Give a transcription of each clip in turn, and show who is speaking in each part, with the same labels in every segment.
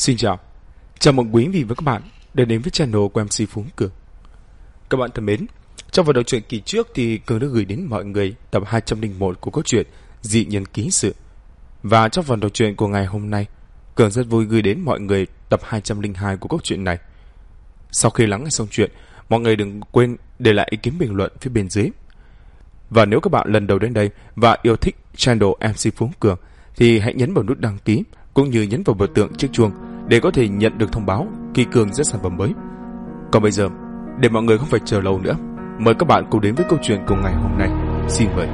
Speaker 1: Xin chào, chào mừng quý vị và các bạn đã đến với channel của MC Phú Cường. Các bạn thân mến, trong phần đầu truyện kỳ trước thì Cường đã gửi đến mọi người tập 201 của câu chuyện Dị Nhân Ký Sự. Và trong phần đầu truyện của ngày hôm nay, Cường rất vui gửi đến mọi người tập 202 của câu chuyện này. Sau khi lắng nghe xong chuyện, mọi người đừng quên để lại ý kiến bình luận phía bên dưới. Và nếu các bạn lần đầu đến đây và yêu thích channel MC Phú Cường thì hãy nhấn vào nút đăng ký cũng như nhấn vào biểu tượng chiếc chuông để có thể nhận được thông báo khi Cường ra sản phẩm mới. Còn bây giờ, để mọi người không phải chờ lâu nữa, mời các bạn cùng đến với câu chuyện của ngày hôm nay. Xin mời.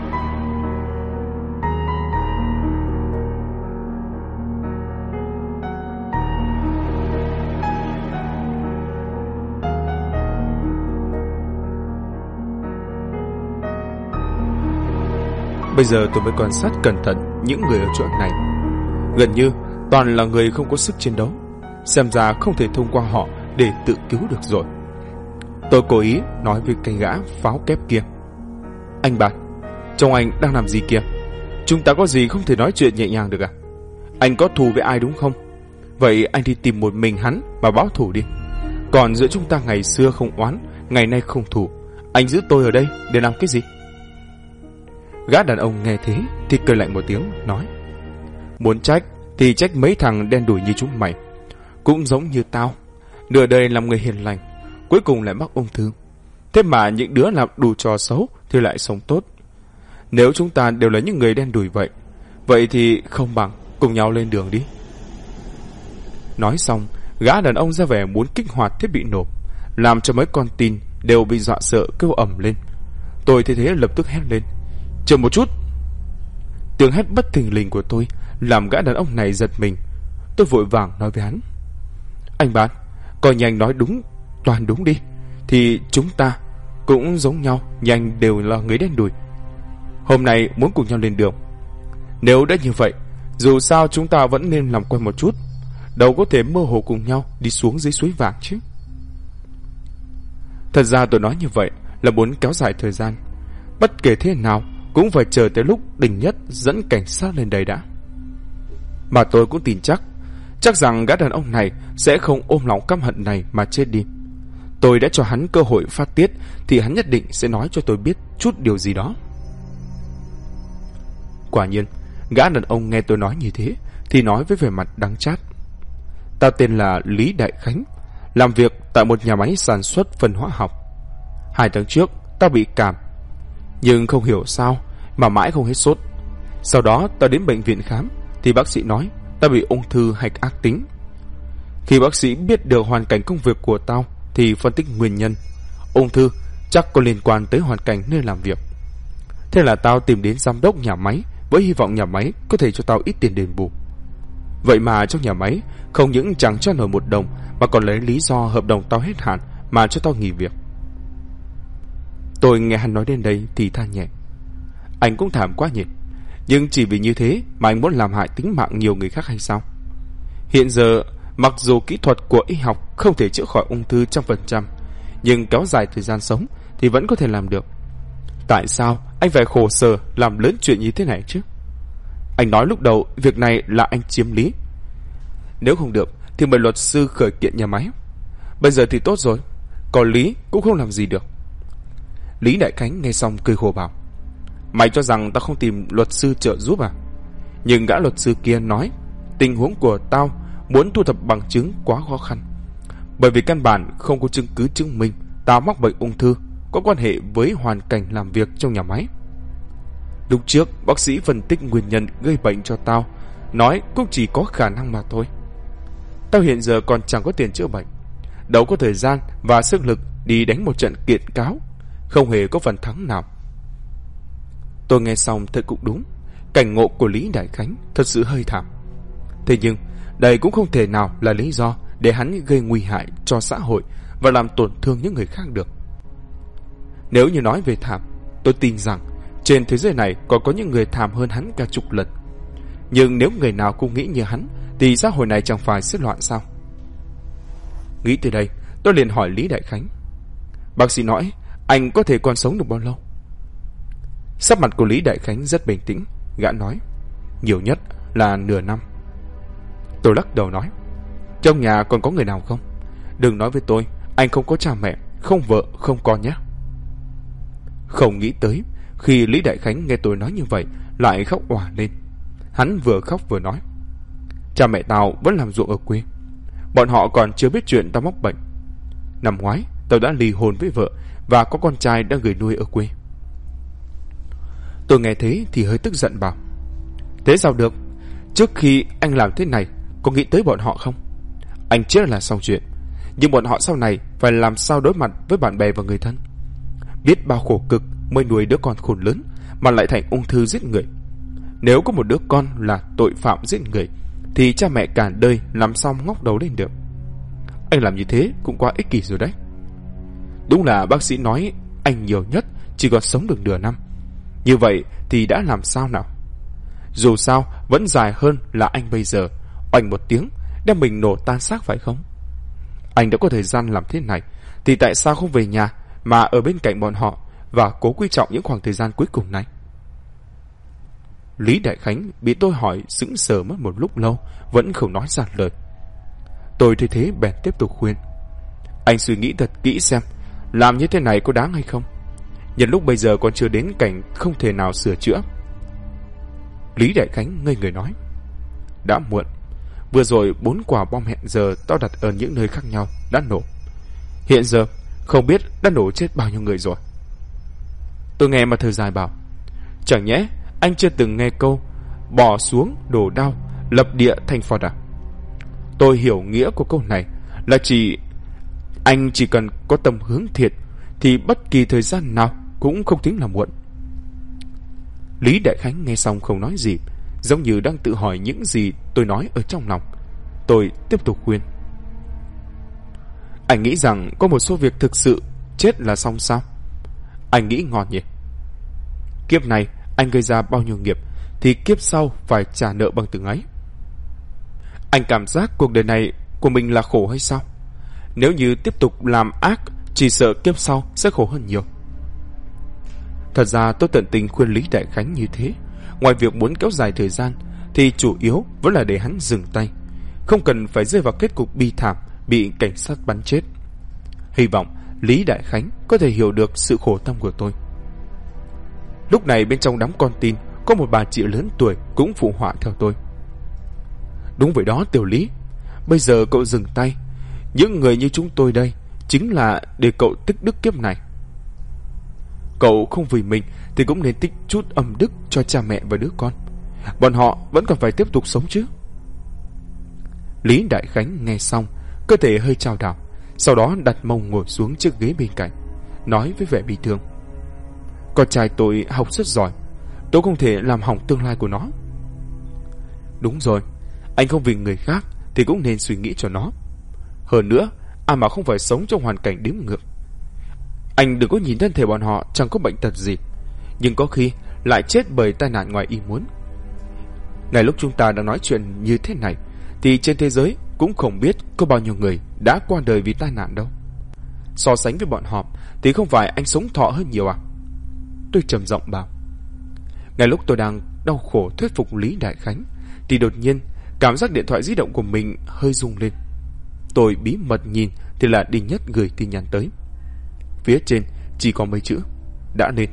Speaker 1: Bây giờ tôi mới quan sát cẩn thận những người ở chỗ này. Gần như toàn là người không có sức chiến đấu, xem ra không thể thông qua họ để tự cứu được rồi. Tôi cố ý nói với cái gã pháo kép kia: "Anh bạn, trông anh đang làm gì kìa? Chúng ta có gì không thể nói chuyện nhẹ nhàng được à? Anh có thù với ai đúng không? Vậy anh đi tìm một mình hắn mà báo thù đi. Còn giữa chúng ta ngày xưa không oán, ngày nay không thù, anh giữ tôi ở đây để làm cái gì?" Gã đàn ông nghe thế thì cười lạnh một tiếng, nói: "Muốn trách thì trách mấy thằng đen đủi như chúng mày. Cũng giống như tao, nửa đời làm người hiền lành, cuối cùng lại mắc ung thư. Thế mà những đứa làm đủ trò xấu thì lại sống tốt. Nếu chúng ta đều là những người đen đủi vậy thì không bằng cùng nhau lên đường đi." Nói xong, gã đàn ông ra vẻ muốn kích hoạt thiết bị nổ, làm cho mấy con tin đều bị dọa sợ kêu ầm lên. Tôi thấy thế lập tức hét lên: "Chờ một chút!" Tiếng hét bất thình lình của tôi làm gã đàn ông này giật mình. Tôi vội vàng nói với hắn: "Anh bạn, coi như anh nói đúng, toàn đúng đi, thì chúng ta cũng giống nhau, nhanh đều là người đen đủi. Hôm nay muốn cùng nhau lên đường. Nếu đã như vậy, dù sao chúng ta vẫn nên làm quen một chút, đâu có thể mơ hồ cùng nhau đi xuống dưới suối vàng chứ." Thật ra tôi nói như vậy là muốn kéo dài thời gian. Bất kể thế nào cũng phải chờ tới lúc Đình Nhất dẫn cảnh sát lên đây đã. Mà tôi cũng tin chắc rằng gã đàn ông này sẽ không ôm lòng căm hận này mà chết đi. Tôi đã cho hắn cơ hội phát tiết thì hắn nhất định sẽ nói cho tôi biết chút điều gì đó. Quả nhiên, gã đàn ông nghe tôi nói như thế thì nói với vẻ mặt đắng chát: "Ta tên là Lý Đại Khánh, làm việc tại một nhà máy sản xuất phân hóa học. 2 tháng trước ta bị cảm, nhưng không hiểu sao mà mãi không hết sốt. Sau đó ta đến bệnh viện khám thì bác sĩ nói ta bị ung thư hạch ác tính. Khi bác sĩ biết được hoàn cảnh công việc của tao thì phân tích nguyên nhân. Ung thư chắc có liên quan tới hoàn cảnh nơi làm việc. Thế là tao tìm đến giám đốc nhà máy với hy vọng nhà máy có thể cho tao ít tiền đền bù. Vậy mà trong nhà máy không những chẳng cho nổi 1 đồng mà còn lấy lý do hợp đồng tao hết hạn mà cho tao nghỉ việc." Tôi nghe hắn nói đến đây thì than nhẹ: "Anh cũng thảm quá nhỉ. Nhưng chỉ vì như thế mà anh muốn làm hại tính mạng nhiều người khác hay sao? Hiện giờ mặc dù kỹ thuật của y học không thể chữa khỏi ung thư 100%, nhưng kéo dài thời gian sống thì vẫn có thể làm được. Tại sao anh phải khổ sở làm lớn chuyện như thế này chứ? Anh nói lúc đầu việc này là anh chiếm lý. Nếu không được thì mời luật sư khởi kiện nhà máy. Bây giờ thì tốt rồi, có lý cũng không làm gì được." Lý Đại Khánh nghe xong cười khổ bảo: "Mày cho rằng tao không tìm luật sư trợ giúp à? Nhưng gã luật sư kia nói tình huống của tao muốn thu thập bằng chứng quá khó khăn, bởi vì căn bản không có chứng cứ chứng minh tao mắc bệnh ung thư có quan hệ với hoàn cảnh làm việc trong nhà máy. Lúc trước bác sĩ phân tích nguyên nhân gây bệnh cho tao, nói cũng chỉ có khả năng mà thôi. Tao hiện giờ còn chẳng có tiền chữa bệnh, đâu có thời gian và sức lực đi đánh một trận kiện cáo, không hề có phần thắng nào." Tôi nghe xong thấy cũng đúng, cảnh ngộ của Lý Đại Khánh thật sự hơi thảm. Thế nhưng đây cũng không thể nào là lý do để hắn gây nguy hại cho xã hội và làm tổn thương những người khác được. Nếu như nói về thảm, tôi tin rằng trên thế giới này còn có những người thảm hơn hắn cả chục lần. Nhưng nếu người nào cũng nghĩ như hắn thì xã hội này chẳng phải sẽ loạn sao? Nghĩ tới đây, tôi liền hỏi Lý Đại Khánh: "Bác sĩ nói anh có thể còn sống được bao lâu?" Sắc mặt của Lý Đại Khánh rất bình tĩnh, gã nói: "Nhiều nhất là nửa năm." Tôi lắc đầu nói: Trong nhà còn có người nào không? Đừng nói với tôi anh không có cha mẹ, không vợ, không con nhé. Không nghĩ tới khi Lý Đại Khánh nghe tôi nói như vậy lại khóc òa lên. Hắn vừa khóc vừa nói: cha mẹ tao vẫn làm ruộng ở quê. Bọn họ còn chưa biết chuyện tao mắc bệnh. Năm ngoái tao đã ly hôn với vợ và có con trai đang gửi nuôi ở quê. Tôi nghe thế thì hơi tức giận bảo: thế sao được? Trước khi anh làm thế này có nghĩ tới bọn họ không? Anh chết là xong chuyện, nhưng bọn họ sau này phải làm sao đối mặt với bạn bè và người thân. Biết bao khổ cực mới nuôi đứa con khôn lớn mà lại thành ung thư giết người. Nếu có một đứa con là tội phạm giết người thì cha mẹ cả đời làm sao ngóc đầu lên được. Anh làm như thế cũng quá ích kỷ rồi đấy. Đúng là bác sĩ nói anh nhiều nhất chỉ còn sống được nửa năm. Như vậy thì đã làm sao nào? Dù sao vẫn dài hơn là anh bây giờ oanh một tiếng đem mình nổ tan xác, phải không? Anh đã có thời gian làm thế này thì tại sao không về nhà mà ở bên cạnh bọn họ và cố quý trọng những khoảng thời gian cuối cùng này? Lý Đại Khánh bị tôi hỏi sững sờ mất một lúc lâu vẫn không nói ra lời. Tôi thấy thế bèn tiếp tục khuyên: anh suy nghĩ thật kỹ xem làm như thế này có đáng hay không. Nhân lúc bây giờ còn chưa đến cảnh không thể nào sửa chữa. Lý Đại Khánh ngây người nói: đã muộn. Vừa rồi 4 quả bom hẹn giờ tao đặt ở những nơi khác nhau đã nổ. Hiện giờ không biết đã nổ chết bao nhiêu người rồi. Tôi nghe mà thở dài bảo: chẳng nhẽ anh chưa từng nghe câu bỏ xuống đổ đao lập địa thành Phật à? Tôi hiểu nghĩa của câu này là anh chỉ cần có tâm hướng thiện thì bất kỳ thời gian nào cũng không tính là muộn. Lý Đại Khánh nghe xong không nói gì, giống như đang tự hỏi những gì tôi nói ở trong lòng. Tôi tiếp tục khuyên: anh nghĩ rằng có một số việc thực sự chết là xong sao? Anh nghĩ ngon nhỉ? Kiếp này anh gây ra bao nhiêu nghiệp thì kiếp sau phải trả nợ bằng từng ấy. Anh cảm giác cuộc đời này của mình là khổ hay sao? Nếu như tiếp tục làm ác, chỉ sợ kiếp sau sẽ khổ hơn nhiều. Thật ra tôi tận tình khuyên Lý Đại Khánh như thế, ngoài việc muốn kéo dài thời gian thì chủ yếu vẫn là để hắn dừng tay, không cần phải rơi vào kết cục bi thảm bị cảnh sát bắn chết. Hy vọng Lý Đại Khánh có thể hiểu được sự khổ tâm của tôi. Lúc này bên trong đám con tin có một bà chị lớn tuổi cũng phụ họa theo tôi: đúng vậy đó Tiểu Lý, bây giờ cậu dừng tay, những người như chúng tôi đây chính là để cậu tích đức kiếp này. Cậu không vì mình thì cũng nên tích chút âm đức cho cha mẹ và đứa con. Bọn họ vẫn còn phải tiếp tục sống chứ. Lý Đại Khánh nghe xong, cơ thể hơi chao đảo, sau đó đặt mông ngồi xuống chiếc ghế bên cạnh, nói với vẻ bi thương: con trai tôi học rất giỏi, tôi không thể làm hỏng tương lai của nó. Đúng rồi, anh không vì người khác thì cũng nên suy nghĩ cho nó. Hơn nữa, ai mà không phải sống trong hoàn cảnh đếm ngược. Anh đừng có nhìn thân thể bọn họ chẳng có bệnh tật gì, nhưng có khi lại chết bởi tai nạn ngoài ý muốn. Ngay lúc chúng ta đang nói chuyện như thế này thì trên thế giới cũng không biết có bao nhiêu người đã qua đời vì tai nạn đâu. So sánh với bọn họ thì không phải anh sống thọ hơn nhiều à? Tôi trầm giọng bảo. Ngay lúc tôi đang đau khổ thuyết phục Lý Đại Khánh thì đột nhiên cảm giác điện thoại di động của mình hơi rung lên. Tôi bí mật nhìn thì là Đinh Nhất gửi tin nhắn tới. Phía trên chỉ có mấy chữ: đã lên.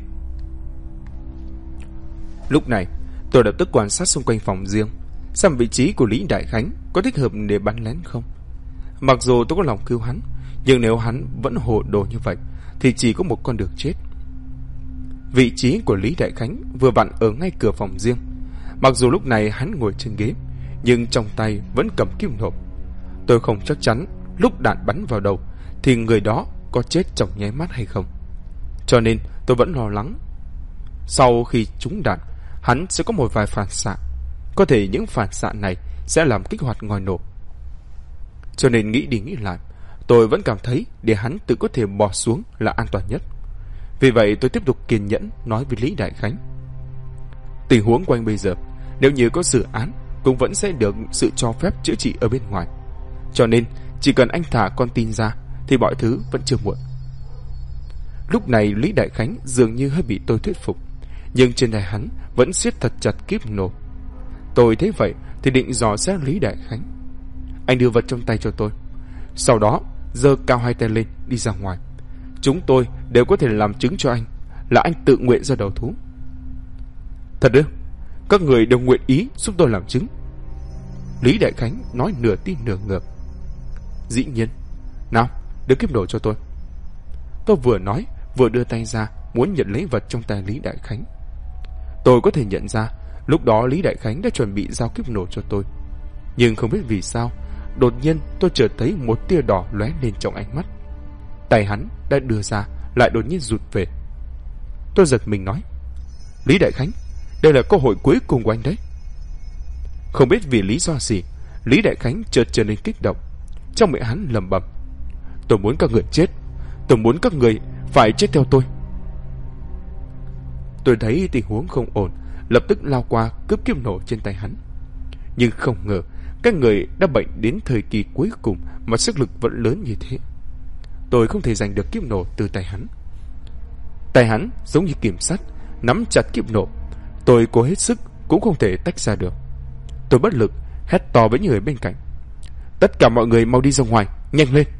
Speaker 1: Lúc này tôi lập tức quan sát xung quanh phòng riêng, xem vị trí của Lý Đại Khánh có thích hợp để bắn lén không. Mặc dù tôi có lòng cứu hắn, nhưng nếu hắn vẫn hồ đồ như vậy thì chỉ có một con đường chết. Vị trí của Lý Đại Khánh vừa vặn ở ngay cửa phòng riêng. Mặc dù lúc này hắn ngồi trên ghế, nhưng trong tay vẫn cầm kim nộp. Tôi không chắc chắn lúc đạn bắn vào đầu thì người đó có chết trong nháy mắt hay không, cho nên tôi vẫn lo lắng. Sau khi trúng đạn, hắn sẽ có một vài phản xạ, có thể những phản xạ này sẽ làm kích hoạt ngòi nổ. Cho nên nghĩ đi nghĩ lại, tôi vẫn cảm thấy để hắn tự có thể bò xuống là an toàn nhất. Vì vậy tôi tiếp tục kiên nhẫn nói với Lý Đại Khánh: tình huống của anh bây giờ, nếu như có dự án cũng vẫn sẽ được sự cho phép chữa trị ở bên ngoài, cho nên chỉ cần anh thả con tin ra thì mọi thứ vẫn chưa muộn. Lúc này Lý Đại Khánh dường như hơi bị tôi thuyết phục, nhưng trên tay hắn vẫn siết thật chặt kíp nổ. Tôi thấy vậy thì định dò xét Lý Đại Khánh. anh đưa vật trong tay cho tôi. Sau đó giơ cao hai tay lên đi ra ngoài. Chúng tôi đều có thể làm chứng cho anh là anh tự nguyện ra đầu thú. Thật ư? Các người đều nguyện ý giúp tôi làm chứng? Lý Đại Khánh nói nửa tin nửa ngờ. Dĩ nhiên. Nào, đưa kiếp nổ cho tôi. Tôi vừa nói vừa đưa tay ra muốn nhận lấy vật trong tay Lý Đại Khánh. Tôi có thể nhận ra lúc đó Lý Đại Khánh đã chuẩn bị giao kiếp nổ cho tôi. Nhưng không biết vì sao, đột nhiên tôi chợt thấy một tia đỏ lóe lên trong ánh mắt. Tay hắn đã đưa ra lại đột nhiên rụt về. Tôi giật mình nói: Lý Đại Khánh, đây là cơ hội cuối cùng của anh đấy. Không biết vì lý do gì, Lý Đại Khánh chợt trở nên kích động. Trong miệng hắn lẩm bẩm: Tôi muốn các người chết. Tôi muốn các người phải chết theo tôi. Tôi thấy tình huống không ổn, lập tức lao qua cướp kiếp nổ trên tay hắn. Nhưng không ngờ các người đã bệnh đến thời kỳ cuối cùng mà sức lực vẫn lớn như thế. Tôi không thể giành được kiếp nổ từ tay hắn. Tay hắn giống như kìm sắt nắm chặt kiếp nổ. Tôi cố hết sức cũng không thể tách ra được. Tôi bất lực hét to với những người bên cạnh: Tất cả mọi người mau đi ra ngoài, nhanh lên.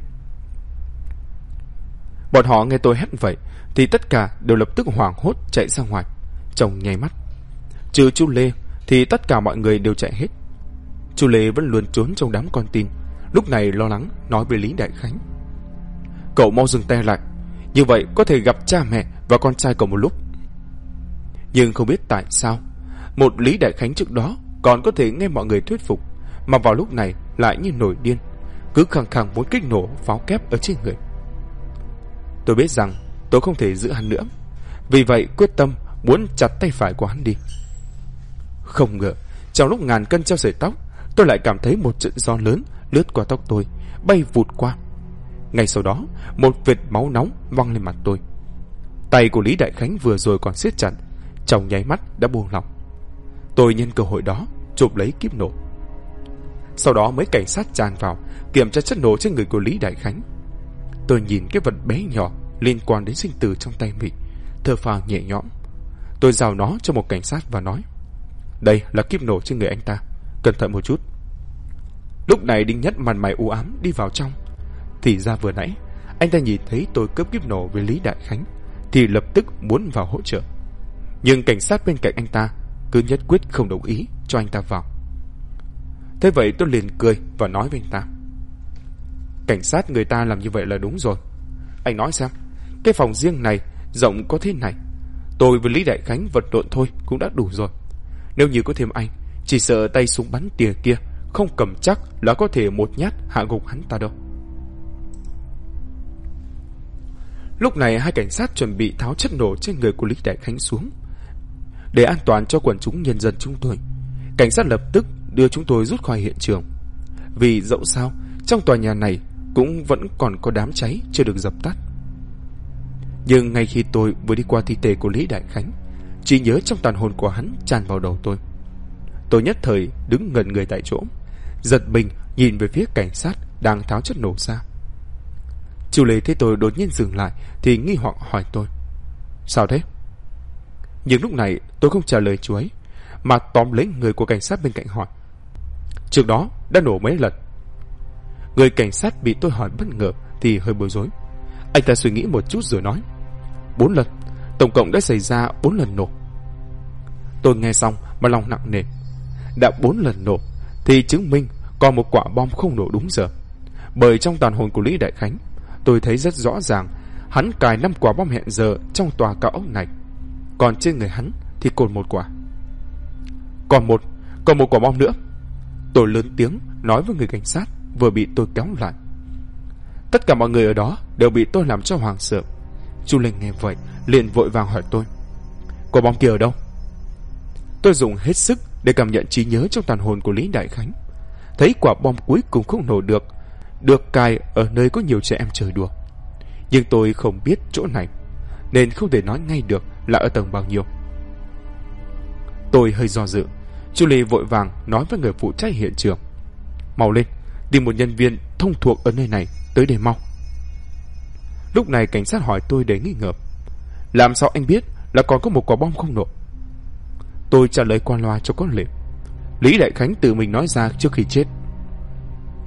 Speaker 1: Bọn họ nghe tôi hét vậy thì tất cả đều lập tức hoảng hốt chạy ra ngoài trong nháy mắt. Trừ chú Lê thì tất cả mọi người đều chạy hết. Chú Lê vẫn luôn trốn trong đám con tin, lúc này lo lắng nói với Lý Đại Khánh: Cậu mau dừng tay lại, như vậy có thể gặp cha mẹ và con trai cậu một lúc. Nhưng không biết tại sao, một Lý Đại Khánh trước đó còn có thể nghe mọi người thuyết phục, mà vào lúc này lại như nổi điên, cứ khăng khăng muốn kích nổ pháo kép ở trên người. Tôi biết rằng tôi không thể giữ hắn nữa, vì vậy quyết tâm muốn chặt tay phải của hắn đi. Không ngờ trong lúc ngàn cân treo sợi tóc, tôi lại cảm thấy một trận gió lớn lướt qua tóc tôi, bay vụt qua. Ngay sau đó một vệt máu nóng văng lên mặt tôi. Tay của Lý Đại Khánh vừa rồi còn siết chặt, trong nháy mắt đã buông lỏng. Tôi nhân cơ hội đó chụp lấy kíp nổ. Sau đó mấy cảnh sát tràn vào kiểm tra chất nổ trên người của Lý Đại Khánh. Tôi nhìn cái vật bé nhỏ liên quan đến sinh tử trong tay mình, thở phào nhẹ nhõm. Tôi giao nó cho một cảnh sát và nói: Đây là kíp nổ trên người anh ta, cẩn thận một chút. Lúc này Đinh Nhất mặt mày u ám đi vào trong. Thì ra vừa nãy anh ta nhìn thấy tôi cướp kíp nổ với Lý Đại Khánh thì lập tức muốn vào hỗ trợ. Nhưng cảnh sát bên cạnh anh ta cứ nhất quyết không đồng ý cho anh ta vào. Thế vậy tôi liền cười và nói với anh ta: Cảnh sát người ta làm như vậy là đúng rồi. Anh nói xem, cái phòng riêng này rộng có thế này, tôi với Lý Đại Khánh vật lộn thôi cũng đã đủ rồi. Nếu như có thêm anh, chỉ sợ tay súng bắn tỉa kia không cầm chắc là có thể một nhát hạ gục hắn ta đâu. Lúc này hai cảnh sát chuẩn bị tháo chất nổ trên người của Lý Đại Khánh xuống. Để an toàn cho quần chúng nhân dân chúng tôi, cảnh sát lập tức đưa chúng tôi rút khỏi hiện trường. Vì dẫu sao trong tòa nhà này cũng vẫn còn có đám cháy chưa được dập tắt. Nhưng ngay khi tôi vừa đi qua thi thể của Lý Đại Khánh, trí nhớ trong tàn hồn của hắn tràn vào đầu tôi. Tôi nhất thời đứng ngẩn người tại chỗ, giật mình nhìn về phía cảnh sát đang tháo chất nổ ra. Chú Lê thấy tôi đột nhiên dừng lại thì nghi hoặc hỏi tôi: Sao thế? Nhưng lúc này tôi không trả lời chú ấy, mà tóm lấy người của cảnh sát bên cạnh hỏi: Trước đó đã nổ mấy lần? Người cảnh sát bị tôi hỏi bất ngờ thì hơi bối rối. Anh ta suy nghĩ một chút rồi nói: 4 lần, tổng cộng đã xảy ra 4 lần nổ. Tôi nghe xong mà lòng nặng nề. Đã 4 lần nổ thì chứng minh còn một quả bom không nổ đúng giờ. Bởi trong tàn hồn của Lý Đại Khánh, tôi thấy rất rõ ràng hắn cài 5 quả bom hẹn giờ trong tòa cao ốc này, còn trên người hắn thì còn một quả. Còn một quả bom nữa. Tôi lớn tiếng nói với người cảnh sát vừa bị tôi kéo lại. Tất cả mọi người ở đó đều bị tôi làm cho hoảng sợ. Chu Linh nghe vậy liền vội vàng hỏi tôi: Quả bom kia ở đâu? Tôi dùng hết sức để cảm nhận trí nhớ trong tàn hồn của Lý Đại Khánh, thấy quả bom cuối cùng không nổ được cài ở nơi có nhiều trẻ em chơi đùa. Nhưng tôi không biết chỗ này nên không thể nói ngay được là ở tầng bao nhiêu. Tôi hơi do dự. Chu Lê vội vàng nói với người phụ trách hiện trường: Mau lên, tìm một nhân viên thông thuộc ở nơi này tới đây mau. Lúc này cảnh sát hỏi tôi để nghi ngờ: Làm sao anh biết là còn có một quả bom không nổ? Tôi trả lời qua loa cho có lệ: Lý Đại Khánh tự mình nói ra trước khi chết.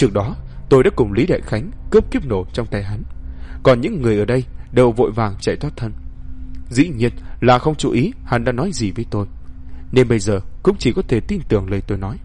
Speaker 1: Trước đó tôi đã cùng Lý Đại Khánh cướp kiếp nổ trong tay hắn, còn những người ở đây đều vội vàng chạy thoát thân. Dĩ nhiên là không chú ý hắn đã nói gì với tôi, nên bây giờ cũng chỉ có thể tin tưởng lời tôi nói.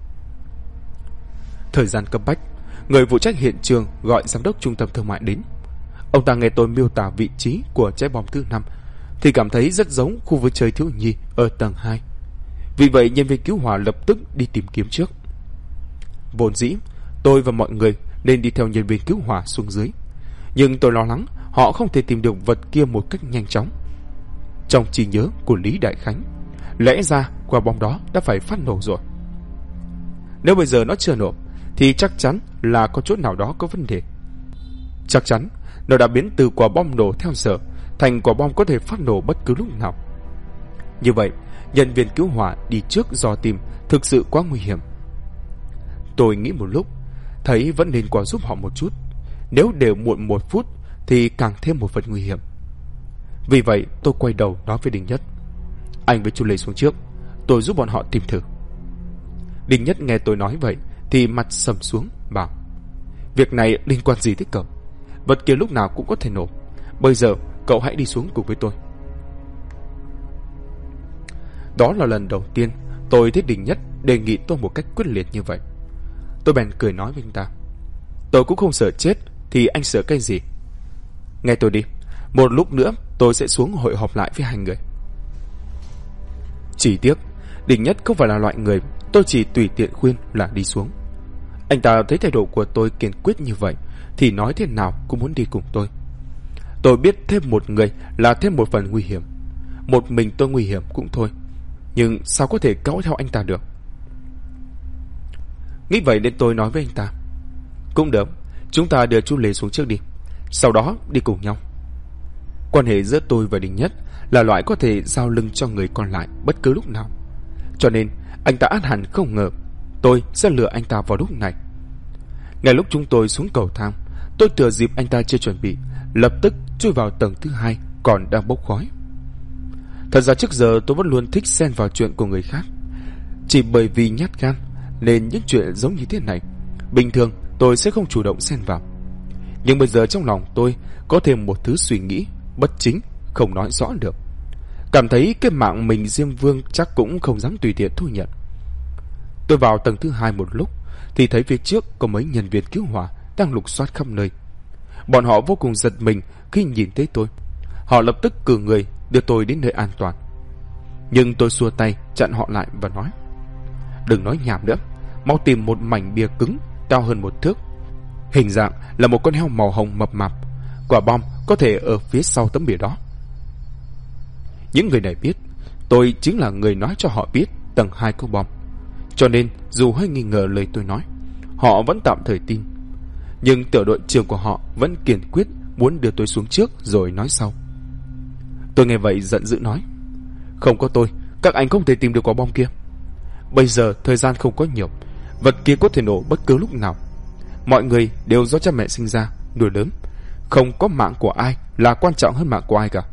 Speaker 1: Thời gian cấp bách, người phụ trách hiện trường gọi giám đốc trung tâm thương mại đến. Ông ta nghe tôi miêu tả vị trí của trái bom thứ 5 thì cảm thấy rất giống khu vui chơi thiếu nhi ở tầng 2. Vì vậy nhân viên cứu hỏa lập tức đi tìm kiếm trước. Vốn dĩ tôi và mọi người nên đi theo nhân viên cứu hỏa xuống dưới, nhưng tôi lo lắng họ không thể tìm được vật kia một cách nhanh chóng. Trong trí nhớ của Lý Đại Khánh, lẽ ra quả bom đó đã phải phát nổ rồi. Nếu bây giờ nó chưa nổ thì chắc chắn là có chỗ nào đó có vấn đề. Chắc chắn nó đã biến từ quả bom nổ theo giờ thành quả bom có thể phát nổ bất cứ lúc nào. Như vậy, nhân viên cứu hỏa đi trước dò tìm thực sự quá nguy hiểm. Tôi nghĩ một lúc, thấy vẫn nên qua giúp họ một chút. Nếu đều muộn 1 phút thì càng thêm một phần nguy hiểm. Vì vậy tôi quay đầu nói với Đình Nhất: anh với chú Lê xuống trước, tôi giúp bọn họ tìm thử. Đình Nhất nghe tôi nói vậy thì mặt sầm xuống, bảo: việc này liên quan gì tới cậu? Vật kia lúc nào cũng có thể nổ. Bây giờ cậu hãy đi xuống cùng với tôi. Đó là lần đầu tiên tôi thấy Đình Nhất đề nghị tôi một cách quyết liệt như vậy. Tôi bèn cười nói với anh ta: tôi cũng không sợ chết, thì anh sợ cái gì? Nghe tôi đi, một lúc nữa tôi sẽ xuống hội họp lại với hai người. Chỉ tiếc Đình Nhất không phải là loại người tôi chỉ tùy tiện khuyên là đi xuống. Anh ta thấy thái độ của tôi kiên quyết như vậy thì nói thế nào cũng muốn đi cùng tôi. Tôi biết thêm một người là thêm một phần nguy hiểm. Một mình tôi nguy hiểm cũng thôi, nhưng sao có thể cõng theo anh ta được? Nghĩ vậy nên tôi nói với anh ta: cũng được, chúng ta đưa chú Lê xuống trước đi, sau đó đi cùng nhau. Quan hệ giữa tôi và Đình Nhất là loại có thể giao lưng cho người còn lại bất cứ lúc nào, cho nên anh ta ắt hẳn không ngờ tôi sẽ lừa anh ta vào lúc này. Ngay lúc chúng tôi xuống cầu thang, tôi thừa dịp anh ta chưa chuẩn bị, lập tức chui vào tầng thứ 2 còn đang bốc khói. Thật ra trước giờ tôi vẫn luôn thích xen vào chuyện của người khác. Chỉ bởi vì nhát gan nên những chuyện giống như thế này bình thường tôi sẽ không chủ động xen vào. Nhưng bây giờ trong lòng tôi có thêm một thứ suy nghĩ bất chính, không nói rõ được. Cảm thấy cái mạng mình Diêm Vương chắc cũng không dám tùy tiện thu nhận. Tôi vào tầng thứ 2 một lúc thì thấy phía trước có mấy nhân viên cứu hỏa đang lục soát khắp nơi. Bọn họ vô cùng giật mình khi nhìn thấy tôi. Họ lập tức cử người đưa tôi đến nơi an toàn. Nhưng tôi xua tay chặn họ lại và nói: đừng nói nhảm nữa, mau tìm một mảnh bìa cứng cao hơn 1 thước, hình dạng là một con heo màu hồng mập mạp. Quả bom có thể ở phía sau tấm bìa đó. Những người này biết tôi chính là người nói cho họ biết tầng 2 có bom, cho nên dù hơi nghi ngờ lời tôi nói, họ vẫn tạm thời tin. Nhưng tiểu đội trưởng của họ vẫn kiên quyết muốn đưa tôi xuống trước rồi nói sau. Tôi nghe vậy giận dữ nói: không có tôi, các anh không thể tìm được quả bom kia. Bây giờ thời gian không có nhiều, vật kia có thể nổ bất cứ lúc nào. Mọi người đều do cha mẹ sinh ra, nuôi lớn, không có mạng của ai là quan trọng hơn mạng của ai cả.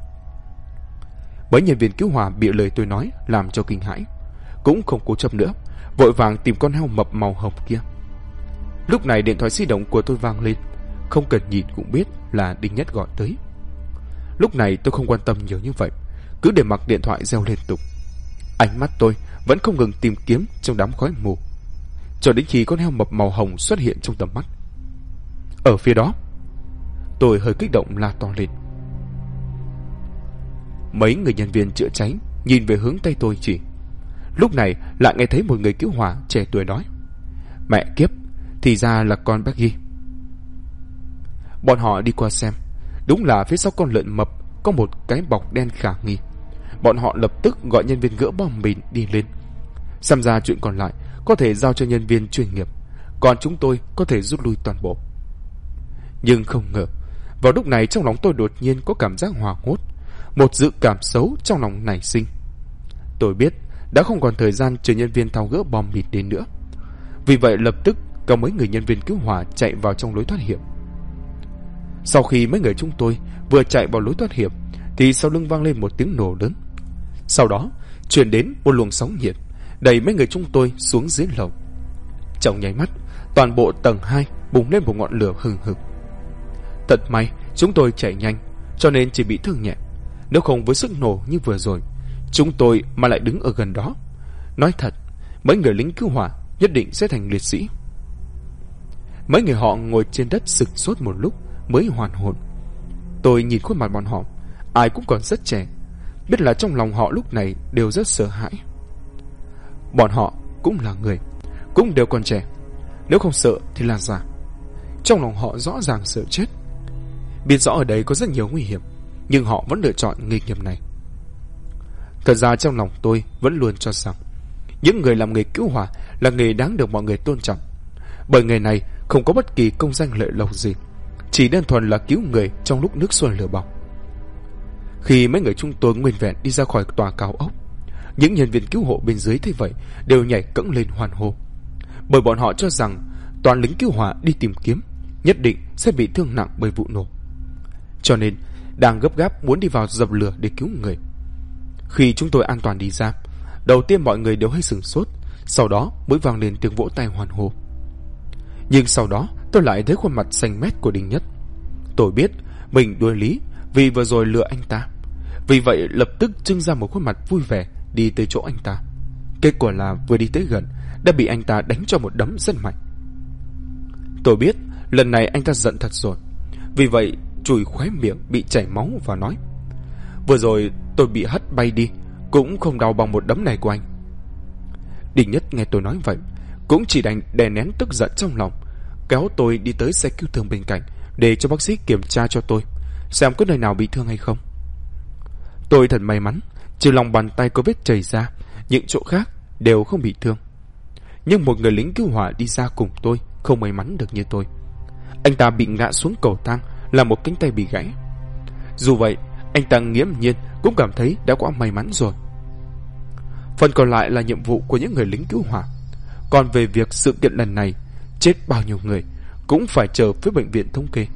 Speaker 1: Mấy nhân viên cứu hỏa bị lời tôi nói làm cho kinh hãi, cũng không cố chấp nữa, vội vàng tìm con heo mập màu hồng kia. Lúc này điện thoại di động của tôi vang lên, không cần nhìn cũng biết là Đinh Nhất gọi tới. Lúc này tôi không quan tâm nhiều như vậy, cứ để mặc điện thoại reo liên tục. Ánh mắt tôi vẫn không ngừng tìm kiếm trong đám khói mù, cho đến khi con heo mập màu hồng xuất hiện trong tầm mắt. Ở phía đó, tôi hơi kích động la to lên. Mấy người nhân viên chữa cháy nhìn về hướng tay tôi chỉ. Lúc này lại nghe thấy một người cứu hỏa trẻ tuổi nói: mẹ kiếp, thì ra là con Becky. Bọn họ đi qua xem, đúng là phía sau con lợn mập có một cái bọc đen khả nghi. Bọn họ lập tức gọi nhân viên gỡ bom mìn đi lên. Xem ra chuyện còn lại có thể giao cho nhân viên chuyên nghiệp, còn chúng tôi có thể rút lui toàn bộ. Nhưng không ngờ, vào lúc này trong lòng tôi đột nhiên có cảm giác hoảng hốt, một dự cảm xấu trong lòng nảy sinh. Tôi biết đã không còn thời gian chờ nhân viên tháo gỡ bom mìn đến nữa. Vì vậy lập tức có mấy người nhân viên cứu hỏa chạy vào trong lối thoát hiểm. Sau khi mấy người chúng tôi vừa chạy vào lối thoát hiểm thì sau lưng vang lên một tiếng nổ lớn. Sau đó truyền đến một luồng sóng nhiệt đẩy mấy người chúng tôi xuống dưới lầu. Trong nháy mắt, Toàn bộ tầng 2 bùng lên một ngọn lửa hừng hực. Thật may chúng tôi chạy nhanh, cho nên chỉ bị thương nhẹ. Nếu không với sức nổ như vừa rồi, chúng tôi mà lại đứng ở gần đó, nói thật, mấy người lính cứu hỏa nhất định sẽ thành liệt sĩ. Mấy người họ ngồi trên đất sửng sốt một lúc mới hoàn hồn. Tôi nhìn khuôn mặt bọn họ, ai cũng còn rất trẻ, biết là trong lòng họ lúc này đều rất sợ hãi. Bọn họ cũng là người, cũng đều còn trẻ, nếu không sợ thì là giả. Trong lòng họ rõ ràng sợ chết, biết rõ ở đây có rất nhiều nguy hiểm, nhưng họ vẫn lựa chọn nghịch nghiệp này. Thật ra trong lòng tôi vẫn luôn cho rằng những người làm nghề cứu hỏa là nghề đáng được mọi người tôn trọng, bởi nghề này không có bất kỳ công danh lợi lộc gì, chỉ đơn thuần là cứu người trong lúc nước xuân lửa bỏng. Khi mấy người chúng tôi nguyên vẹn đi ra khỏi tòa cao ốc, những nhân viên cứu hộ bên dưới thế vậy đều nhảy cẫng lên hoan hô, bởi bọn họ cho rằng toàn lính cứu hỏa đi tìm kiếm nhất định sẽ bị thương nặng bởi vụ nổ, cho nên đang gấp gáp muốn đi vào dập lửa để cứu người. Khi chúng tôi an toàn đi ra, đầu tiên mọi người đều hơi sửng sốt, sau đó mới vang lên tiếng vỗ tay hoan hô. Nhưng sau đó tôi lại thấy khuôn mặt xanh mét của Đinh Nhất. Tôi biết mình đuối lý vì vừa rồi lừa anh ta, vì vậy lập tức trưng ra một khuôn mặt vui vẻ đi tới chỗ anh ta. Kết quả là vừa đi tới gần đã bị anh ta đánh cho một đấm rất mạnh. Tôi biết lần này anh ta giận thật rồi, vì vậy chùi khóe miệng bị chảy máu và nói: vừa rồi tôi bị hất bay đi, cũng không đau bằng một đấm này của anh. Đinh Nhất nghe tôi nói vậy cũng chỉ đành đè nén tức giận trong lòng, kéo tôi đi tới xe cứu thương bên cạnh để cho bác sĩ kiểm tra cho tôi xem có nơi nào bị thương hay không. Tôi thật may mắn, trừ lòng bàn tay có vết chảy ra, những chỗ khác đều không bị thương. Nhưng một người lính cứu hỏa đi ra cùng tôi không may mắn được như tôi. Anh ta bị ngã xuống cầu thang, là một cánh tay bị gãy. Dù vậy, anh ta nghiễm nhiên cũng cảm thấy đã quá may mắn rồi. Phần còn lại là nhiệm vụ của những người lính cứu hỏa. Còn về việc sự kiện lần này chết bao nhiêu người cũng phải chờ phía bệnh viện thống kê.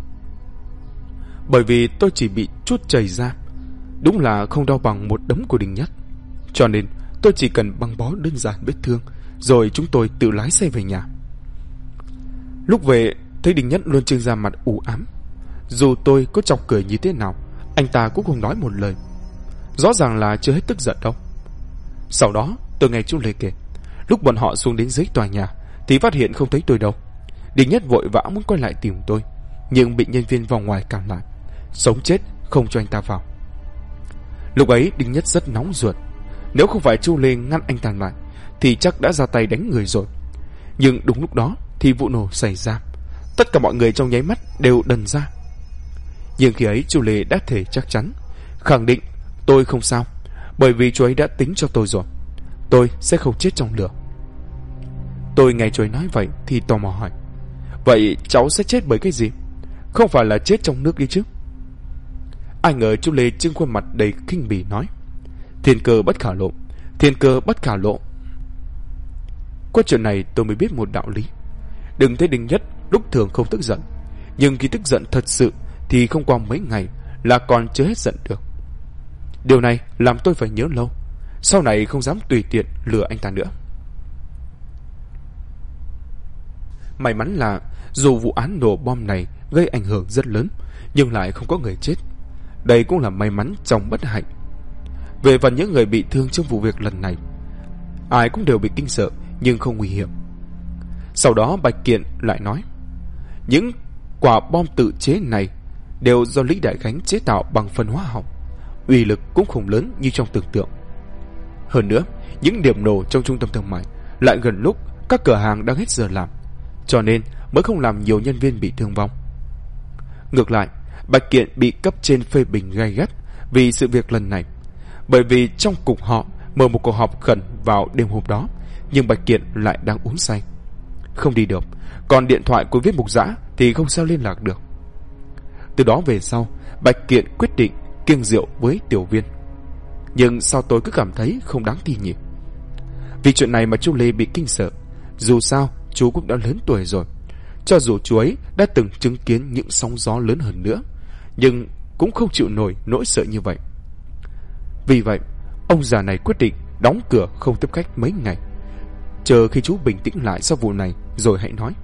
Speaker 1: Bởi vì tôi chỉ bị chút chảy ra, đúng là không đau bằng một đấm của Đinh Nhất, cho nên tôi chỉ cần băng bó đơn giản vết thương, rồi chúng tôi tự lái xe về nhà. Lúc về thấy Đinh Nhất luôn trưng ra mặt u ám. Dù tôi có chọc cười như thế nào, anh ta cũng không nói một lời, rõ ràng là chưa hết tức giận đâu. Sau đó tôi nghe chú Lê kể, lúc bọn họ xuống đến dưới tòa nhà thì phát hiện không thấy tôi đâu. Đinh Nhất vội vã muốn quay lại tìm tôi, nhưng bị nhân viên vòng ngoài cản lại, sống chết không cho anh ta vào. Lúc ấy Đinh Nhất rất nóng ruột, nếu không phải chú Lê ngăn anh ta lại thì chắc đã ra tay đánh người rồi. Nhưng đúng lúc đó thì vụ nổ xảy ra, tất cả mọi người trong nháy mắt đều đần ra. Nhưng khi ấy chú Lê đã thể chắc chắn, khẳng định tôi không sao, bởi vì chú ấy đã tính cho tôi rồi, tôi sẽ không chết trong lửa. Tôi nghe chú ấy nói vậy thì tò mò hỏi: vậy cháu sẽ chết bởi cái gì? Không phải là chết trong nước đi chứ? Ai ngờ chú Lê trưng khuôn mặt đầy khinh bỉ nói: thiên cơ bất khả lộ, thiên cơ bất khả lộ. Qua chuyện này tôi mới biết một đạo lý. Đừng thấy Đinh Nhất lúc thường không tức giận, nhưng khi tức giận thật sự thì không qua mấy ngày là còn chưa hết giận được. Điều này làm tôi phải nhớ lâu, sau này không dám tùy tiện lừa anh ta nữa. May mắn là dù vụ án nổ bom này gây ảnh hưởng rất lớn, nhưng lại không có người chết. Đây cũng là may mắn trong bất hạnh. Về phần những người bị thương trong vụ việc lần này, ai cũng đều bị kinh sợ nhưng không nguy hiểm. Sau đó Bạch Kiện lại nói: những quả bom tự chế này đều do Lý Đại Khánh chế tạo bằng phân hóa học, uy lực cũng không lớn như trong tưởng tượng. Hơn nữa, những điểm nổ trong trung tâm thương mại lại gần lúc các cửa hàng đang hết giờ làm, cho nên mới không làm nhiều nhân viên bị thương vong. Ngược lại, Bạch Kiện bị cấp trên phê bình gay gắt vì sự việc lần này, bởi vì trong cục họ mở một cuộc họp khẩn vào đêm hôm đó, nhưng Bạch Kiện lại đang uống say, không đi được, còn điện thoại của Viết Mục Dã thì không sao liên lạc được. Từ đó về sau, Bạch Kiện quyết định kiêng rượu với Tiểu Viên. Nhưng sao tôi cứ cảm thấy không đáng tin nhỉ? Vì chuyện này mà chú Lê bị kinh sợ. Dù sao chú cũng đã lớn tuổi rồi, cho dù chú ấy đã từng chứng kiến những sóng gió lớn hơn nữa, nhưng cũng không chịu nổi nỗi sợ như vậy. Vì vậy ông già này quyết định đóng cửa không tiếp khách mấy ngày, chờ khi chú bình tĩnh lại sau vụ này rồi hãy nói.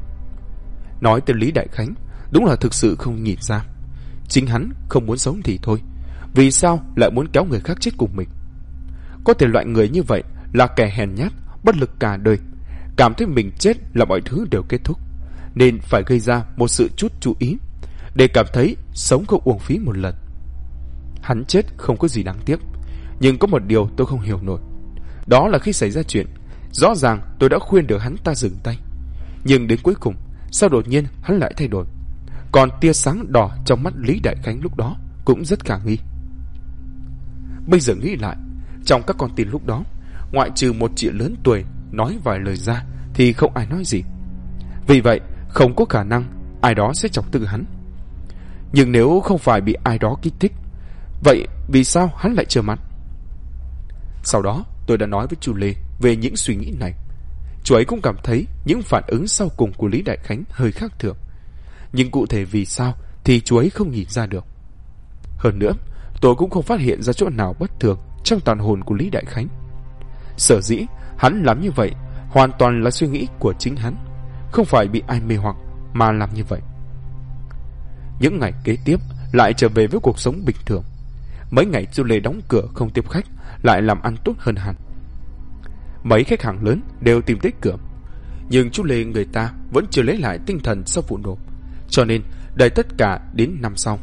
Speaker 1: Nói tới Lý Đại Khánh, đúng là thực sự không nhìn ra. Chính hắn không muốn sống thì thôi, vì sao lại muốn kéo người khác chết cùng mình? Có thể loại người như vậy là kẻ hèn nhát, bất lực cả đời, cảm thấy mình chết là mọi thứ đều kết thúc, nên phải gây ra một sự chút chú ý để cảm thấy sống không uổng phí một lần. Hắn chết không có gì đáng tiếc, nhưng có một điều tôi không hiểu nổi. Đó là khi xảy ra chuyện, rõ ràng tôi đã khuyên được hắn ta dừng tay, nhưng đến cuối cùng sao đột nhiên hắn lại thay đổi? Còn tia sáng đỏ trong mắt Lý Đại Khánh lúc đó cũng rất khả nghi. Bây giờ nghĩ lại, trong các con tin lúc đó, ngoại trừ một chị lớn tuổi nói vài lời ra thì không ai nói gì. Vì vậy không có khả năng ai đó sẽ chọc tức hắn. Nhưng nếu không phải bị ai đó kích thích, vậy vì sao hắn lại trơ mắt? Sau đó tôi đã nói với chú Lê về những suy nghĩ này. Chú ấy cũng cảm thấy những phản ứng sau cùng của Lý Đại Khánh hơi khác thường, nhưng cụ thể vì sao thì chú ấy không nhìn ra được. Hơn nữa, tôi cũng không phát hiện ra chỗ nào bất thường trong tàn hồn của Lý Đại Khánh. Sở dĩ hắn làm như vậy hoàn toàn là suy nghĩ của chính hắn, không phải bị ai mê hoặc mà làm như vậy. Những ngày kế tiếp lại trở về với cuộc sống bình thường. Mấy ngày chú Lê đóng cửa không tiếp khách lại làm ăn tốt hơn hẳn. Mấy khách hàng lớn đều tìm tới cửa, nhưng chú Lê người ta vẫn chưa lấy lại tinh thần sau vụ nổ, cho nên đợi tất cả đến năm sau.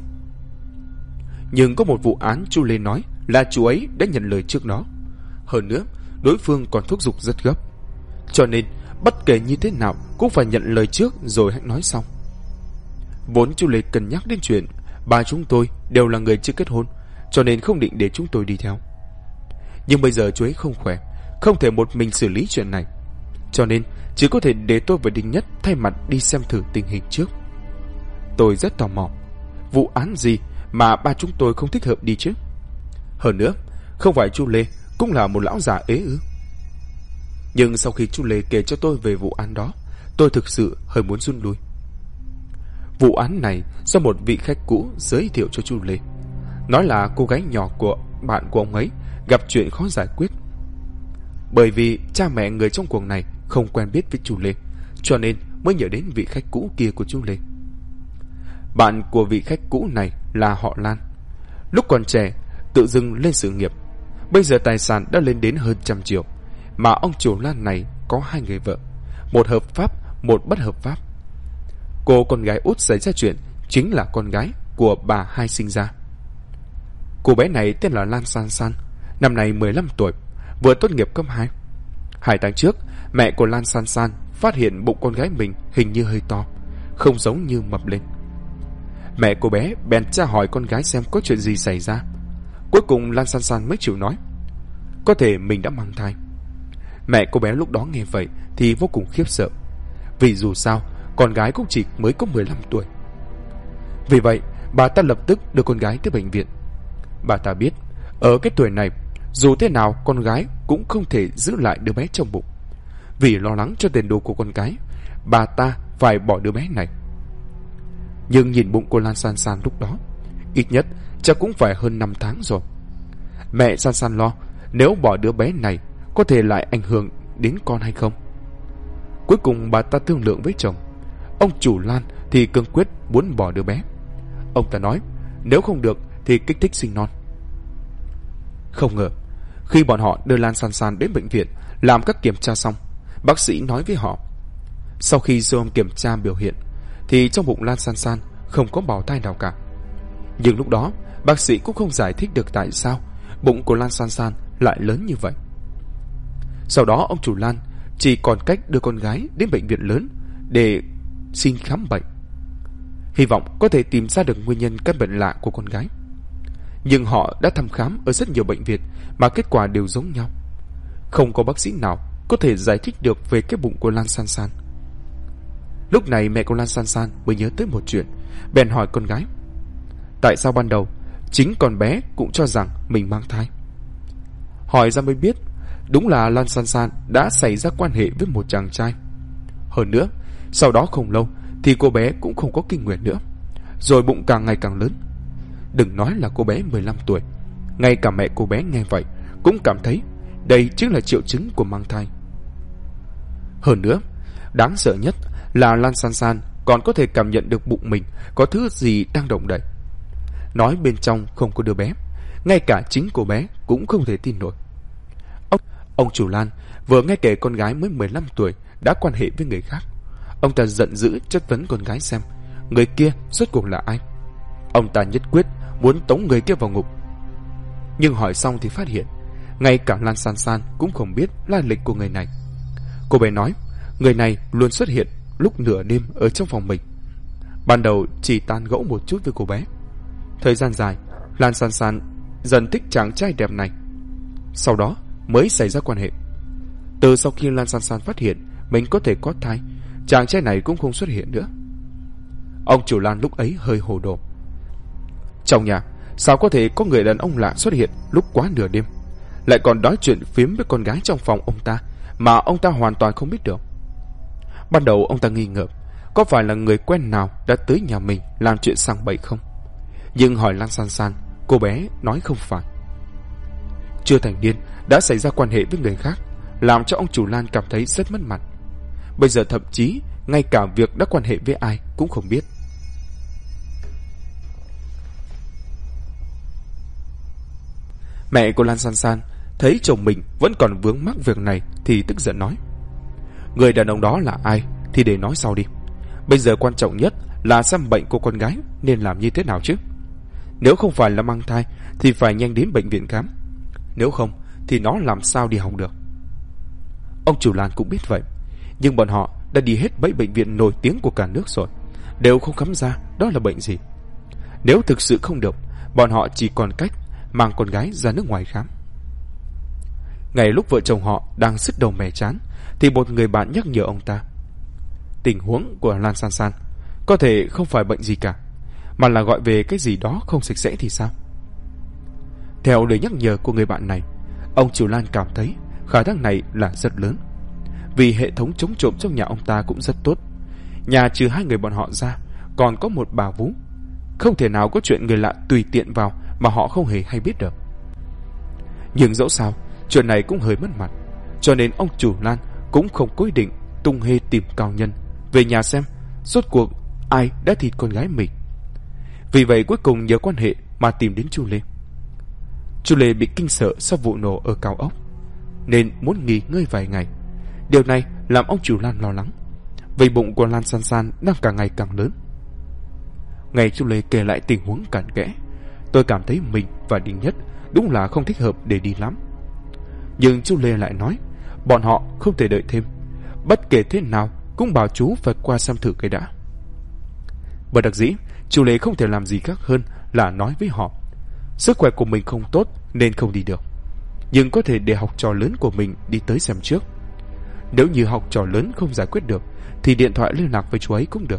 Speaker 1: Nhưng có một vụ án chú Lê nói là chú ấy đã nhận lời trước đó. Hơn nữa, đối phương còn thúc giục rất gấp, cho nên bất kể như thế nào cũng phải nhận lời trước rồi hãy nói sau. Vốn chú Lê cân nhắc đến chuyện ba chúng tôi đều là người chưa kết hôn, cho nên không định để chúng tôi đi theo. Nhưng bây giờ chú ấy không khỏe, không thể một mình xử lý chuyện này, cho nên chỉ có thể để tôi và Đinh Nhất thay mặt đi xem thử tình hình trước. Tôi rất tò mò, vụ án gì mà ba chúng tôi không thích hợp đi chứ? Hơn nữa, không phải chú Lê cũng là một lão già ế ư? Nhưng sau khi chú Lê kể cho tôi về vụ án đó, tôi thực sự hơi muốn run lui. Vụ án này do một vị khách cũ giới thiệu cho chú Lê, nói là cô gái nhỏ của bạn của ông ấy gặp chuyện khó giải quyết. Bởi vì cha mẹ người trong cuộc này không quen biết với chú Lê, cho nên mới nhớ đến vị khách cũ kia của chú Lê. Bạn của vị khách cũ này là họ Lan. Lúc còn trẻ tự dưng lên sự nghiệp, bây giờ tài sản đã lên đến hơn 100 triệu, mà ông chủ Lan này có 2 người vợ, một hợp pháp, một bất hợp pháp. Cô con gái út xảy ra chuyện chính là con gái của bà hai sinh ra. Cô bé này tên là Lan San San, năm nay 15 tuổi, vừa tốt nghiệp cấp 2. 2 tháng trước, mẹ của Lan San San phát hiện bụng con gái mình hình như hơi to, không giống như mập lên. Mẹ cô bé bèn tra hỏi con gái xem có chuyện gì xảy ra. Cuối cùng Lan San San mới chịu nói có thể mình đã mang thai. Mẹ cô bé lúc đó nghe vậy thì vô cùng khiếp sợ, vì dù sao con gái cũng chỉ mới có 15 tuổi. Vì vậy bà ta lập tức đưa con gái tới bệnh viện. Bà ta biết ở cái tuổi này dù thế nào con gái cũng không thể giữ lại đứa bé trong bụng. Vì lo lắng cho tiền đồ của con gái, bà ta phải bỏ đứa bé này. Nhưng nhìn bụng của Lan San San lúc đó, ít nhất chắc cũng phải hơn 5 tháng rồi. Mẹ San San lo nếu bỏ đứa bé này có thể lại ảnh hưởng đến con hay không. Cuối cùng bà ta thương lượng với chồng. Ông chủ Lan thì cương quyết muốn bỏ đứa bé. Ông ta nói nếu không được thì kích thích sinh non. Không ngờ khi bọn họ đưa Lan San San đến bệnh viện làm các kiểm tra xong, bác sĩ nói với họ sau khi siêu âm kiểm tra biểu hiện thì trong bụng Lan San San không có bào thai nào cả. Nhưng lúc đó bác sĩ cũng không giải thích được tại sao bụng của Lan San San lại lớn như vậy. Sau đó ông chủ Lan chỉ còn cách đưa con gái đến bệnh viện lớn để xin khám bệnh, hy vọng có thể tìm ra được nguyên nhân căn bệnh lạ của con gái. Nhưng họ đã thăm khám ở rất nhiều bệnh viện mà kết quả đều giống nhau. Không có bác sĩ nào có thể giải thích được về cái bụng của Lan San San. Lúc này mẹ của Lan San San mới nhớ tới một chuyện, bèn hỏi con gái tại sao ban đầu chính con bé cũng cho rằng mình mang thai. Hỏi ra mới biết đúng là Lan San San đã xảy ra quan hệ với một chàng trai. Hơn nữa sau đó không lâu thì cô bé cũng không có kinh nguyệt nữa, rồi bụng càng ngày càng lớn. Đừng nói là cô bé 15 tuổi, ngay cả mẹ cô bé nghe vậy cũng cảm thấy đây chính là triệu chứng của mang thai. Hơn nữa, đáng sợ nhất là Lan San San còn có thể cảm nhận được bụng mình có thứ gì đang động đậy. Nói bên trong không có đứa bé, ngay cả chính cô bé cũng không thể tin nổi. Ông chủ Lan vừa nghe kể con gái mới 15 tuổi đã quan hệ với người khác. Ông ta giận dữ chất vấn con gái xem người kia rốt cuộc là ai. Ông ta nhất quyết muốn tống người kia vào ngục. Nhưng hỏi xong thì phát hiện ngay cả Lan San San cũng không biết lai lịch của người này. Cô bé nói người này luôn xuất hiện lúc nửa đêm ở trong phòng mình. Ban đầu chỉ tán gẫu một chút với cô bé. Thời gian dài, Lan San San dần thích chàng trai đẹp này. Sau đó mới xảy ra quan hệ. Từ sau khi Lan San San phát hiện mình có thể có thai, chàng trai này cũng không xuất hiện nữa. Ông chủ Lan lúc ấy hơi hồ đồ. Trong nhà sao có thể có người đàn ông lạ xuất hiện lúc quá nửa đêm, lại còn nói chuyện phiếm với con gái trong phòng ông ta mà ông ta hoàn toàn không biết được. Ban đầu ông ta nghi ngờ có phải là người quen nào đã tới nhà mình làm chuyện sang bậy không. Nhưng hỏi Lan San San, cô bé nói không phải. Chưa thành niên đã xảy ra quan hệ với người khác, làm cho ông chủ Lan cảm thấy rất mất mặt. Bây giờ thậm chí ngay cả việc đã quan hệ với ai cũng không biết. Mẹ của Lan San San thấy chồng mình vẫn còn vướng mắc việc này thì tức giận nói: người đàn ông đó là ai thì để nói sau đi. Bây giờ quan trọng nhất là xem bệnh của con gái nên làm như thế nào chứ. Nếu không phải là mang thai thì phải nhanh đến bệnh viện khám. Nếu không thì nó làm sao đi học được. Ông chủ Lan cũng biết vậy, nhưng bọn họ đã đi hết mấy bệnh viện nổi tiếng của cả nước rồi, đều không khám ra đó là bệnh gì. Nếu thực sự không được, bọn họ chỉ còn cách mang con gái ra nước ngoài khám. Ngay lúc vợ chồng họ đang sứt đầu mẻ chán thì một người bạn nhắc nhở ông ta: tình huống của Lan San San có thể không phải bệnh gì cả, mà là gọi về cái gì đó không sạch sẽ thì sao. Theo lời nhắc nhở của người bạn này, ông chủ Lan cảm thấy khả năng này là rất lớn. Vì hệ thống chống trộm trong nhà ông ta cũng rất tốt. Nhà trừ hai người bọn họ ra còn có một bà vú. Không thể nào có chuyện người lạ tùy tiện vào mà họ không hề hay biết được. Nhưng dẫu sao chuyện này cũng hơi mất mặt, cho nên ông chủ Lan cũng không quyết định tung hê tìm cao nhân về nhà xem rốt cuộc ai đã thịt con gái mình. Vì vậy cuối cùng nhờ quan hệ mà tìm đến Chu Lê. Chu Lê bị kinh sợ sau vụ nổ ở cao ốc nên muốn nghỉ ngơi vài ngày. Điều này làm ông chủ Lan lo lắng, vì bụng của Lan San San đang càng ngày càng lớn. Ngày Chu Lê kể lại tình huống cặn kẽ, tôi cảm thấy mình và Đinh Nhất đúng là không thích hợp để đi lắm. Nhưng Chu Lê lại nói bọn họ không thể đợi thêm, bất kể thế nào cũng bảo chú phải qua xem thử cái đã. Bất đắc dĩ, Chu Lê không thể làm gì khác hơn là nói với họ sức khỏe của mình không tốt nên không đi được, nhưng có thể để học trò lớn của mình đi tới xem trước. Nếu như học trò lớn không giải quyết được thì điện thoại liên lạc với chú ấy cũng được.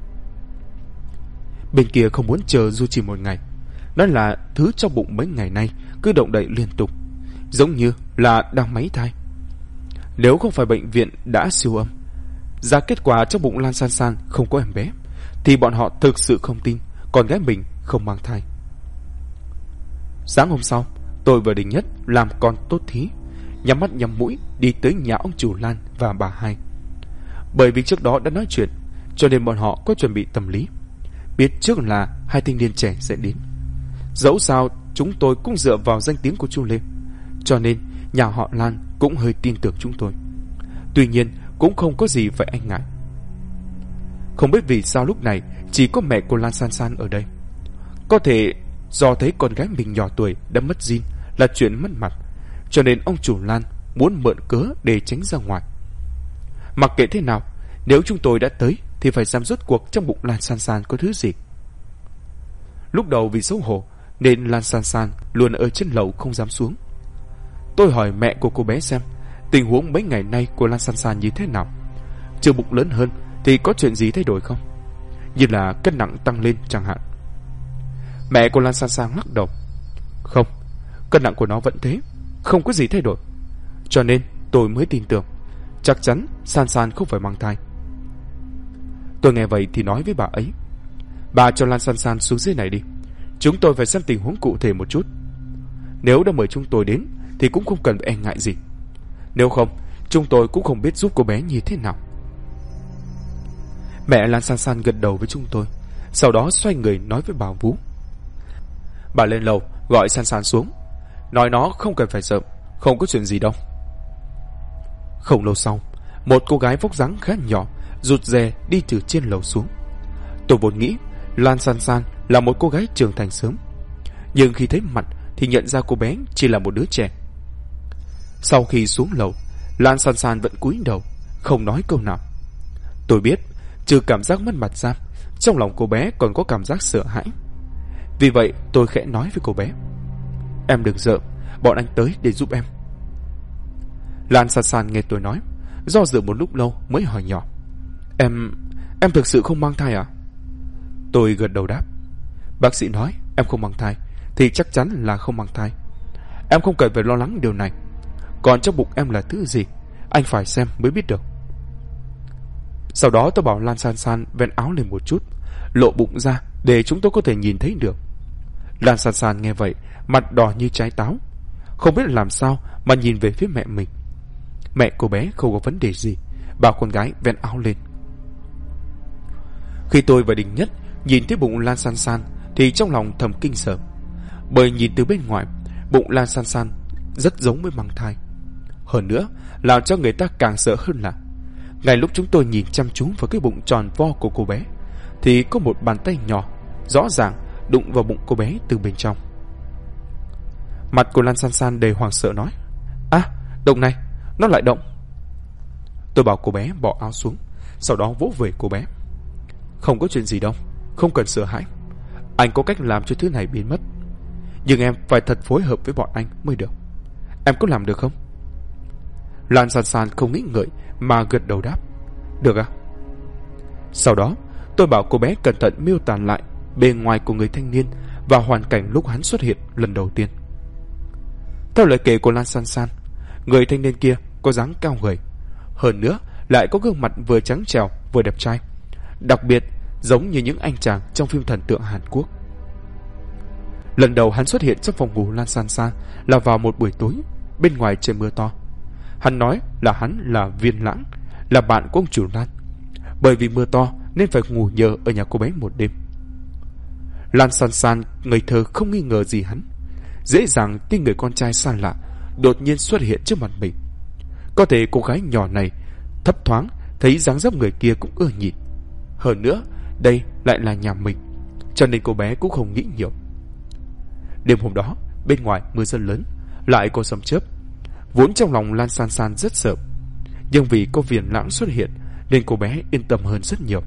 Speaker 1: Bên kia không muốn chờ dù chỉ một ngày. Đó là thứ trong bụng mấy ngày nay cứ động đậy liên tục, giống như là đang máy thai. Nếu không phải bệnh viện đã siêu âm ra kết quả trong bụng Lan San San không có em bé, thì bọn họ thực sự không tin con gái mình không mang thai. Sáng hôm sau, tôi và Đình Nhất làm con tốt thí, nhắm mắt nhắm mũi đi tới nhà ông chủ Lan và bà Hai. Bởi vì trước đó đã nói chuyện, cho nên bọn họ có chuẩn bị tâm lý, biết trước là hai thanh niên trẻ sẽ đến. Dẫu sao chúng tôi cũng dựa vào danh tiếng của Chu Lê, cho nên nhà họ Lan cũng hơi tin tưởng chúng tôi. Tuy nhiên cũng không có gì phải anh ngại. Không biết vì sao lúc này chỉ có mẹ của Lan San San ở đây. Có thể do thấy con gái mình nhỏ tuổi đã mất gin là chuyện mất mặt, cho nên ông chủ Lan muốn mượn cớ để tránh ra ngoài. Mặc kệ thế nào, nếu chúng tôi đã tới thì phải xem rốt cuộc trong bụng Lan San San có thứ gì. Lúc đầu vì xấu hổ nên Lan San San luôn ở trên lầu không dám xuống. Tôi hỏi mẹ của cô bé xem tình huống mấy ngày nay của Lan San San như thế nào. Chưa bụng lớn hơn thì có chuyện gì thay đổi không, như là cân nặng tăng lên chẳng hạn. Mẹ của Lan San San lắc đầu: không, cân nặng của nó vẫn thế, không có gì thay đổi. Cho nên tôi mới tin tưởng chắc chắn San San không phải mang thai. Tôi nghe vậy thì nói với bà ấy: bà cho Lan San San xuống dưới này đi, chúng tôi phải xem tình huống cụ thể một chút. Nếu đã mời chúng tôi đến thì cũng không cần e ngại gì. Nếu không, chúng tôi cũng không biết giúp cô bé như thế nào. Mẹ Lan San San gật đầu với chúng tôi, sau đó xoay người nói với bà Vũ: Bà lên lầu gọi San San xuống, nói nó không cần phải sợ, không có chuyện gì đâu. Không lâu sau, một cô gái vóc dáng khá nhỏ rụt rè đi từ trên lầu xuống. Tôi vốn nghĩ Lan San San là một cô gái trưởng thành sớm, nhưng khi thấy mặt thì nhận ra cô bé chỉ là một đứa trẻ. Sau khi xuống lầu, Lan San San vẫn cúi đầu, không nói câu nào. Tôi biết, trừ cảm giác mất mặt ra, trong lòng cô bé còn có cảm giác sợ hãi. Vì vậy tôi khẽ nói với cô bé: Em đừng sợ, bọn anh tới để giúp em. Lan San San nghe tôi nói, do dự một lúc lâu mới hỏi nhỏ: Em thực sự không mang thai à? Tôi gật đầu đáp: Bác sĩ nói em không mang thai thì chắc chắn là không mang thai. Em không cần phải lo lắng điều này. Còn trong bụng em là thứ gì, anh phải xem mới biết được. Sau đó tôi bảo Lan San San vén áo lên một chút, lộ bụng ra để chúng tôi có thể nhìn thấy được. Lan San San nghe vậy, mặt đỏ như trái táo, không biết làm sao mà nhìn về phía mẹ mình. Mẹ cô bé không có vấn đề gì, bảo con gái vén áo lên. Khi tôi và Đình Nhất nhìn thấy bụng Lan San San thì trong lòng thầm kinh sợ, bởi nhìn từ bên ngoài, bụng Lan San San rất giống với mang thai. Hơn nữa, làm cho người ta càng sợ hơn là ngay lúc chúng tôi nhìn chăm chú vào cái bụng tròn vo của cô bé thì có một bàn tay nhỏ rõ ràng đụng vào bụng cô bé từ bên trong. Mặt của Lan San San đầy hoảng sợ nói: Động này, nó lại động. Tôi bảo cô bé bỏ áo xuống, sau đó vỗ về cô bé: Không có chuyện gì đâu, không cần sợ hãi. Anh có cách làm cho thứ này biến mất, nhưng em phải thật phối hợp với bọn anh mới được. Em có làm được không? Lan San San không nghĩ ngợi mà gật đầu đáp: Được ạ. Sau đó tôi bảo cô bé cẩn thận miêu tả lại bề ngoài của người thanh niên và hoàn cảnh lúc hắn xuất hiện lần đầu tiên. Theo lời kể của Lan San San, người thanh niên kia có dáng cao gầy, hơn nữa lại có gương mặt vừa trắng trẻo vừa đẹp trai, đặc biệt giống như những anh chàng trong phim thần tượng Hàn Quốc. Lần đầu hắn xuất hiện trong phòng ngủ Lan San San là vào một buổi tối, bên ngoài trời mưa to. Hắn nói là hắn là Viên Lãng, là bạn của ông chủ Lan. Bởi vì mưa to nên phải ngủ nhờ ở nhà cô bé một đêm. Lan San San ngây thơ không nghi ngờ gì hắn, dễ dàng tin người con trai xa lạ đột nhiên xuất hiện trước mặt mình. Có thể cô gái nhỏ này thấp thoáng thấy dáng dấp người kia cũng ưa nhìn. Hơn nữa, đây lại là nhà mình, cho nên cô bé cũng không nghĩ nhiều. Đêm hôm đó, bên ngoài mưa rất lớn, lại có sấm chớp. Vốn trong lòng Lan San San rất sợ, nhưng vì có Viên Lãng xuất hiện nên cô bé yên tâm hơn rất nhiều.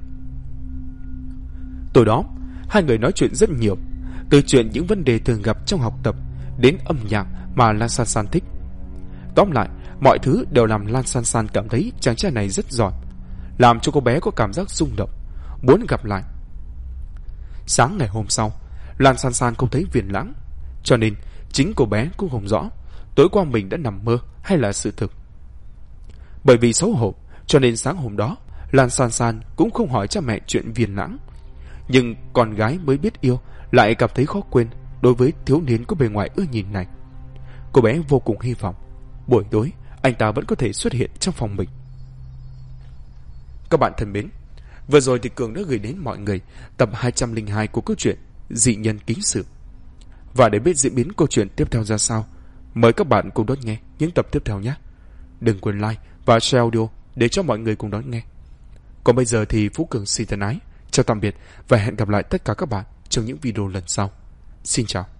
Speaker 1: Tối đó, hai người nói chuyện rất nhiều, từ chuyện những vấn đề thường gặp trong học tập đến âm nhạc mà Lan San San thích. Tóm lại, mọi thứ đều làm Lan San San cảm thấy chàng trai này rất giỏi, làm cho cô bé có cảm giác rung động, muốn gặp lại. Sáng ngày hôm sau, Lan San San không thấy Viên Lãng, cho nên chính cô bé cũng không rõ tối qua mình đã nằm mơ hay là sự thực. Bởi vì xấu hổ, cho nên sáng hôm đó Lan San San cũng không hỏi cha mẹ chuyện Viên Lãng. Nhưng con gái mới biết yêu lại cảm thấy khó quên đối với thiếu niên có bề ngoài ưa nhìn này. Cô bé vô cùng hy vọng buổi tối anh ta vẫn có thể xuất hiện trong phòng mình. Các bạn thân mến, vừa rồi thì Cường đã gửi đến mọi người tập 202 của câu chuyện Dị Nhân Ký Sự. Và để biết diễn biến câu chuyện tiếp theo ra sao, mời các bạn cùng đón nghe những tập tiếp theo nhé. Đừng quên like và share audio để cho mọi người cùng đón nghe. Còn bây giờ thì Phú Cường xin thân ái, chào tạm biệt và hẹn gặp lại tất cả các bạn trong những video lần sau. Xin chào.